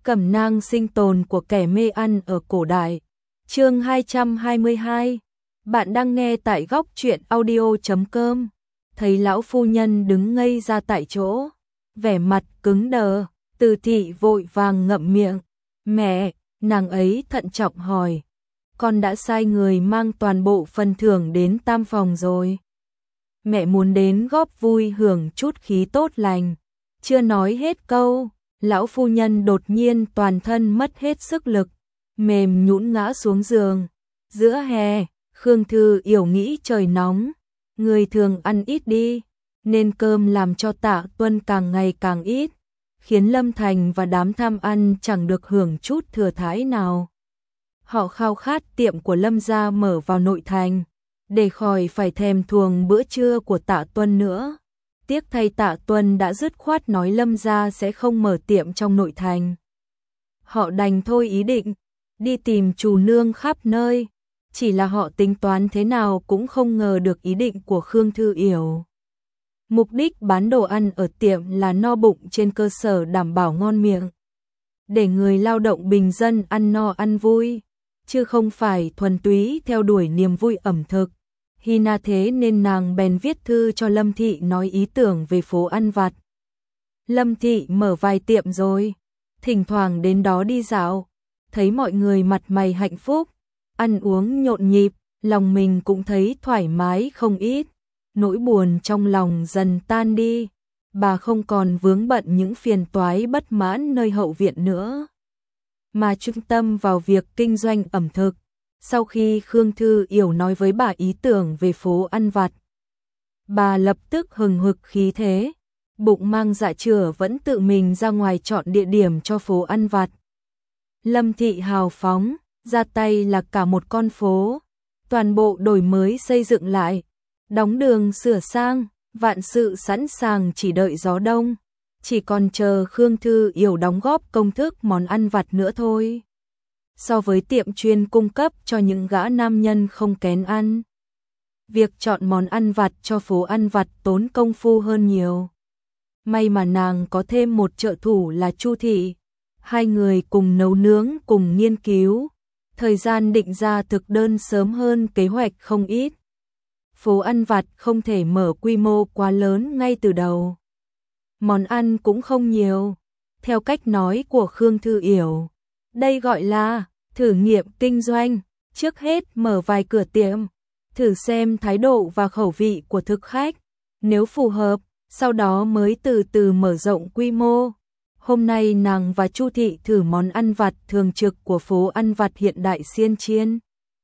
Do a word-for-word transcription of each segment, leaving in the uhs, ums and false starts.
Cẩm nang sinh tồn của kẻ mê ăn ở cổ đại. Chương hai trăm hai mươi hai. Bạn đang nghe tại góc truyện audio chấm com. Thấy lão phu nhân đứng ngây ra tại chỗ, vẻ mặt cứng đờ, Từ thị vội vàng ngậm miệng. "Mẹ," nàng ấy thận trọng hỏi, "con đã sai người mang toàn bộ phần thưởng đến Tam phòng rồi." "Mẹ muốn đến góp vui hưởng chút khí tốt lành." Chưa nói hết câu, lão phu nhân đột nhiên toàn thân mất hết sức lực, mềm nhũn ngã xuống giường. Giữa hè, Khương Thư Yểu nghĩ trời nóng, người thường ăn ít đi, nên cơm làm cho Tạ Tuân càng ngày càng ít, khiến Lâm Thành và đám tham ăn chẳng được hưởng chút thừa thãi nào. Họ khao khát tiệm của Lâm gia mở vào nội thành, để khỏi phải thèm thuồng bữa trưa của Tạ Tuân nữa. Tiếc thay Tạ Tuân đã dứt khoát nói Lâm gia sẽ không mở tiệm trong nội thành. Họ đành thôi ý định, đi tìm chủ nương khắp nơi, chỉ là họ tính toán thế nào cũng không ngờ được ý định của Khương Thư Yểu. Mục đích bán đồ ăn ở tiệm là no bụng trên cơ sở đảm bảo ngon miệng, để người lao động bình dân ăn no ăn vui, chứ không phải thuần túy theo đuổi niềm vui ẩm thực. Hina thế nên nàng bèn viết thư cho Lâm Thị nói ý tưởng về phố ăn vặt. Lâm Thị mở vài tiệm rồi, thỉnh thoảng đến đó đi dạo, thấy mọi người mặt mày hạnh phúc, ăn uống nhộn nhịp, lòng mình cũng thấy thoải mái không ít, nỗi buồn trong lòng dần tan đi, bà không còn vướng bận những phiền toái bất mãn nơi hậu viện nữa, mà trung tâm vào việc kinh doanh ẩm thực. Sau khi Khương Thư Yểu nói với bà ý tưởng về phố ăn vặt, bà lập tức hừng hực khí thế, bụng mang dạ chửa vẫn tự mình ra ngoài chọn địa điểm cho phố ăn vặt. Lâm Thị hào phóng, ra tay là cả một con phố, toàn bộ đổi mới xây dựng lại, đóng đường sửa sang, vạn sự sẵn sàng chỉ đợi gió đông, chỉ còn chờ Khương Thư Yểu đóng góp công thức món ăn vặt nữa thôi. So với tiệm chuyên cung cấp cho những gã nam nhân không kén ăn, việc chọn món ăn vặt cho phố ăn vặt tốn công phu hơn nhiều. May mà nàng có thêm một trợ thủ là Chu Thị, hai người cùng nấu nướng cùng nghiên cứu, thời gian định ra thực đơn sớm hơn kế hoạch không ít. Phố ăn vặt không thể mở quy mô quá lớn ngay từ đầu, món ăn cũng không nhiều. Theo cách nói của Khương Thư Yểu, đây gọi là thử nghiệm kinh doanh, trước hết mở vài cửa tiệm, thử xem thái độ và khẩu vị của thực khách, nếu phù hợp, sau đó mới từ từ mở rộng quy mô. Hôm nay nàng và Chu Thị thử món ăn vặt thường trực của phố ăn vặt hiện đại xiên chiên.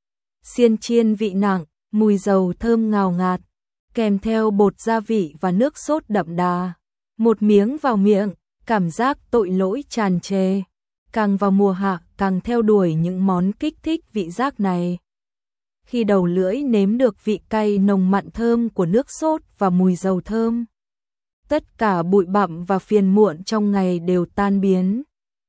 Xiên chiên vị nặng, mùi dầu thơm ngào ngạt, kèm theo bột gia vị và nước sốt đậm đà. Một miếng vào miệng, cảm giác tội lỗi tràn trề. Càng vào mùa hạ càng theo đuổi những món kích thích vị giác này. Khi đầu lưỡi nếm được vị cay nồng mặn thơm của nước sốt và mùi dầu thơm, tất cả bụi bặm và phiền muộn trong ngày đều tan biến.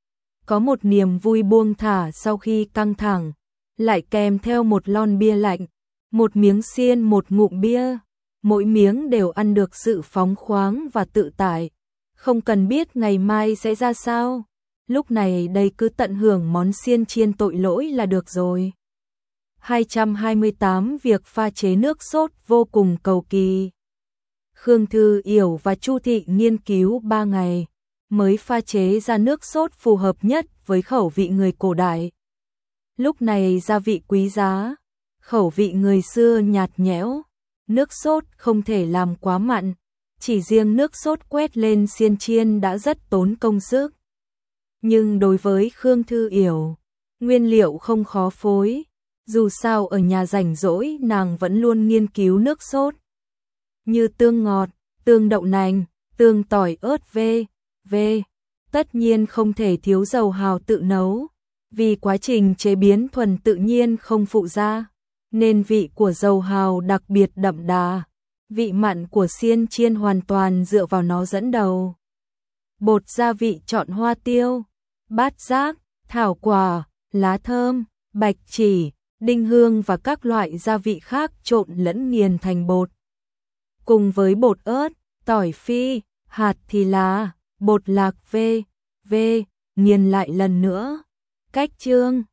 Có một niềm vui buông thả sau khi căng thẳng, lại kèm theo một lon bia lạnh, một miếng xiên một ngụm bia, mỗi miếng đều ăn được sự phóng khoáng và tự tại, không cần biết ngày mai sẽ ra sao. Lúc này đây cứ tận hưởng món xiên chiên tội lỗi là được rồi. hai trăm hai mươi tám Việc pha chế nước sốt vô cùng cầu kỳ. Khương Thư Yểu và Chu Thị nghiên cứu ba ngày, mới pha chế ra nước sốt phù hợp nhất với khẩu vị người cổ đại. Lúc này gia vị quý giá, khẩu vị người xưa nhạt nhẽo, nước sốt không thể làm quá mặn, chỉ riêng nước sốt quét lên xiên chiên đã rất tốn công sức. Nhưng đối với Khương Thư Yểu, nguyên liệu không khó phối, dù sao ở nhà rảnh rỗi nàng vẫn luôn nghiên cứu nước sốt. Như tương ngọt, tương đậu nành, tương tỏi ớt v.v. Tất nhiên không thể thiếu dầu hào tự nấu, vì quá trình chế biến thuần tự nhiên không phụ gia, nên vị của dầu hào đặc biệt đậm đà, vị mặn của xiên chiên hoàn toàn dựa vào nó dẫn đầu. Bột gia vị chọn hoa tiêu, bát giác, thảo quả, lá thơm, bạch chỉ, đinh hương và các loại gia vị khác trộn lẫn nghiền thành bột. Cùng với bột ớt, tỏi phi, hạt thì là bột lạc v.v. nghiền lại lần nữa. Cách chương